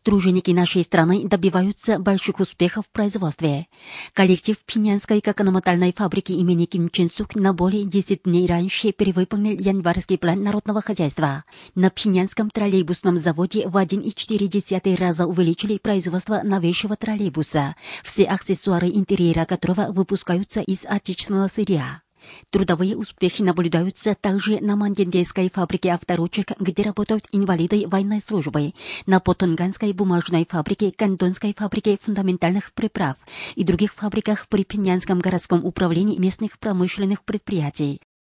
труженики нашей страны добиваются больших успехов в производстве. Коллектив Пинянской кокономатальной фабрики имени Ким Чен Сук на более 10 дней раньше перевыполнил январский план народного хозяйства. На Пинянском троллейбусном заводе в 1,4 раза увеличили производство новейшего троллейбуса, все аксессуары интерьера которого выпускаются из отечественного сырья. Трудовые успехи наблюдаются также на Мандендейской фабрике авторучек, где работают инвалиды военной службы, на Потонганской бумажной фабрике, Кандонской фабрике фундаментальных приправ и других фабриках при Пинянском городском управлении местных промышленных предприятий.